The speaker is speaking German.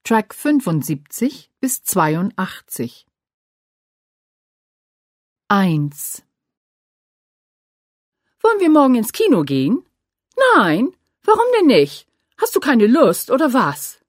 Track 75 bis 82. 1. Wollen wir morgen ins Kino gehen? Nein, warum denn nicht? Hast du keine Lust oder was?